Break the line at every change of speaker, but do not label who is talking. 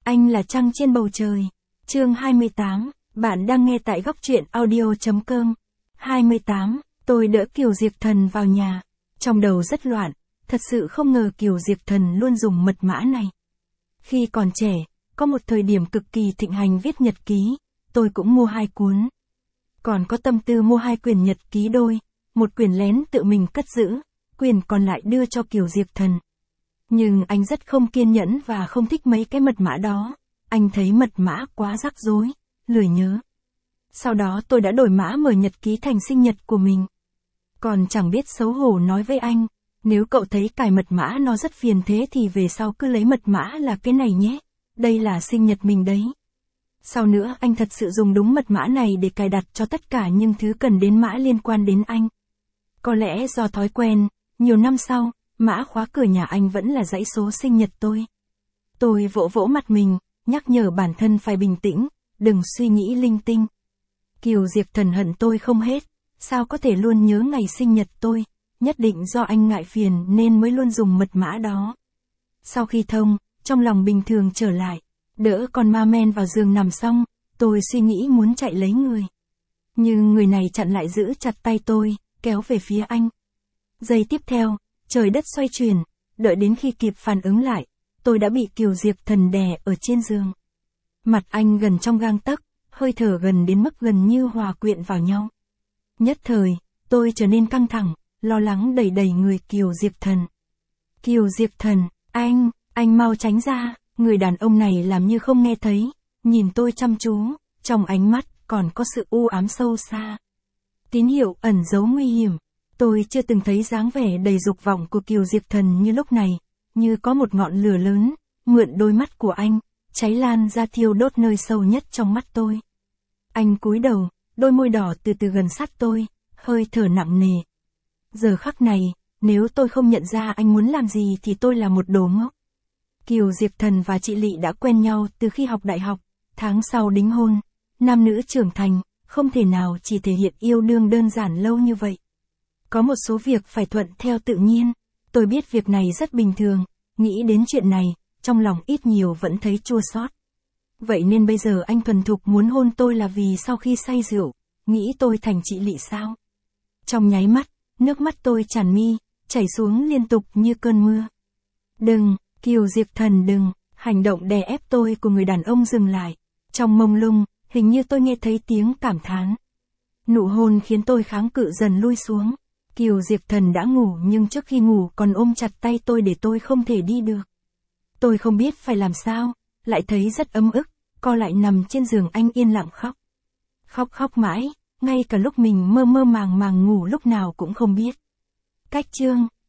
Anh là trăng trên bầu trời. Chương 28, bạn đang nghe tại góc truyện audio.com. 28, tôi đỡ Kiều Diệp Thần vào nhà. Trong đầu rất loạn, thật sự không ngờ Kiều Diệp Thần luôn dùng mật mã này. Khi còn trẻ, có một thời điểm cực kỳ thịnh hành viết nhật ký, tôi cũng mua 2 cuốn. Còn có tâm tư mua 2 quyển nhật ký đôi, một quyển lén tự mình cất giữ, quyển còn lại đưa cho Kiều Diệp Thần. Nhưng anh rất không kiên nhẫn và không thích mấy cái mật mã đó, anh thấy mật mã quá rắc rối, lười nhớ. Sau đó tôi đã đổi mã mở nhật ký thành sinh nhật của mình. Còn chẳng biết xấu hổ nói với anh, nếu cậu thấy cài mật mã nó rất phiền thế thì về sau cứ lấy mật mã là cái này nhé, đây là sinh nhật mình đấy. Sau nữa anh thật sự dùng đúng mật mã này để cài đặt cho tất cả những thứ cần đến mã liên quan đến anh. Có lẽ do thói quen, nhiều năm sau, mã khóa cửa nhà anh vẫn là dãy số sinh nhật tôi. Tôi vỗ vỗ mặt mình, nhắc nhở bản thân phải bình tĩnh, đừng suy nghĩ linh tinh. Kiều Diệp Thần hận tôi không hết, sao có thể luôn nhớ ngày sinh nhật tôi, nhất định do anh ngại phiền nên mới luôn dùng mật mã đó. Sau khi thông, trong lòng bình thường trở lại, đỡ con ma men vào giường nằm xong, tôi suy nghĩ muốn chạy lấy người. Nhưng người này chặn lại giữ chặt tay tôi, kéo về phía anh. Giây tiếp theo, trời đất xoay chuyển, đợi đến khi kịp phản ứng lại, tôi đã bị Kiều Diệp Thần đè ở trên giường. Mặt anh gần trong gang tấc, hơi thở gần đến mức gần như hòa quyện vào nhau. Nhất thời, tôi trở nên căng thẳng, lo lắng đẩy đẩy người Kiều Diệp Thần. Kiều Diệp Thần, anh mau tránh ra, người đàn ông này làm như không nghe thấy, nhìn tôi chăm chú, trong ánh mắt còn có sự u ám sâu xa. Tín hiệu ẩn giấu nguy hiểm. Tôi chưa từng thấy dáng vẻ đầy dục vọng của Kiều Diệp Thần như lúc này, như có một ngọn lửa lớn, mượn đôi mắt của anh, cháy lan ra thiêu đốt nơi sâu nhất trong mắt tôi. Anh cúi đầu, đôi môi đỏ từ từ gần sát tôi, hơi thở nặng nề. Giờ khắc này, nếu tôi không nhận ra anh muốn làm gì thì tôi là một đồ ngốc. Kiều Diệp Thần và chị Lị đã quen nhau từ khi học đại học, tháng sau đính hôn, nam nữ trưởng thành, không thể nào chỉ thể hiện yêu đương đơn giản lâu như vậy. Có một số việc phải thuận theo tự nhiên, tôi biết việc này rất bình thường, nghĩ đến chuyện này, trong lòng ít nhiều vẫn thấy chua xót. Vậy nên bây giờ anh thuần thục muốn hôn tôi là vì sau khi say rượu, nghĩ tôi thành chị Lị sao? Trong nháy mắt, nước mắt tôi tràn mi, chảy xuống liên tục như cơn mưa. Đừng, Kiều Diệp Thần đừng, hành động đè ép tôi của người đàn ông dừng lại. Trong mông lung, hình như tôi nghe thấy tiếng cảm thán. Nụ hôn khiến tôi kháng cự dần lui xuống. Kiều Diệp Thần đã ngủ nhưng trước khi ngủ còn ôm chặt tay tôi để tôi không thể đi được. Tôi không biết phải làm sao, lại thấy rất ấm ức, co lại nằm trên giường anh yên lặng khóc. Khóc mãi, ngay cả lúc mình mơ mơ màng màng ngủ lúc nào cũng không biết. Cách chương